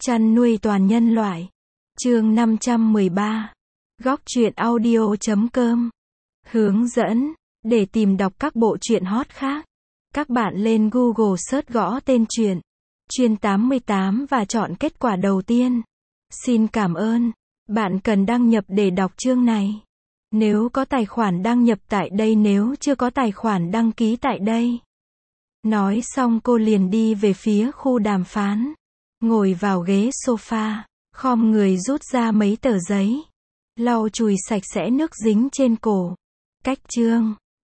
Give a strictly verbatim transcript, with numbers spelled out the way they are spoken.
Chăn nuôi toàn nhân loại. Chương năm trăm mười ba. Góc truyện audio chấm com. Hướng dẫn. Để tìm đọc các bộ truyện hot khác, các bạn lên Google search gõ tên truyện Chuyên tám mươi tám và chọn kết quả đầu tiên. Xin cảm ơn. Bạn cần đăng nhập để đọc chương này. Nếu có tài khoản đăng nhập tại đây, nếu chưa có tài khoản đăng ký tại đây. Nói xong cô liền đi về phía khu đàm phán. Ngồi vào ghế sofa, khom người rút ra mấy tờ giấy. Lau chùi sạch sẽ nước dính trên cổ. Cách chương.